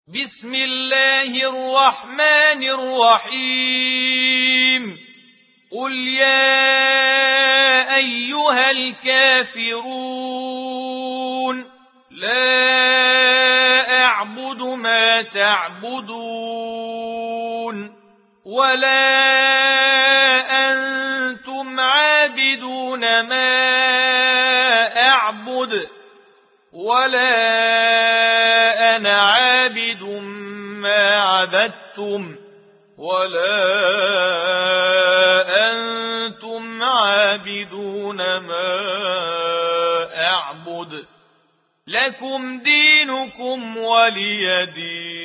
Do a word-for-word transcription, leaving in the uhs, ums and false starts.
بسم الله الرحمن الرحيم قل يا أيها الكافرون لا أعبد ما تعبدون ولا أنتم عابدون ما أعبد ولا أنا عابد ما عبدتم ولا أنتم عابدون ما أعبد لكم دينكم ولي دين.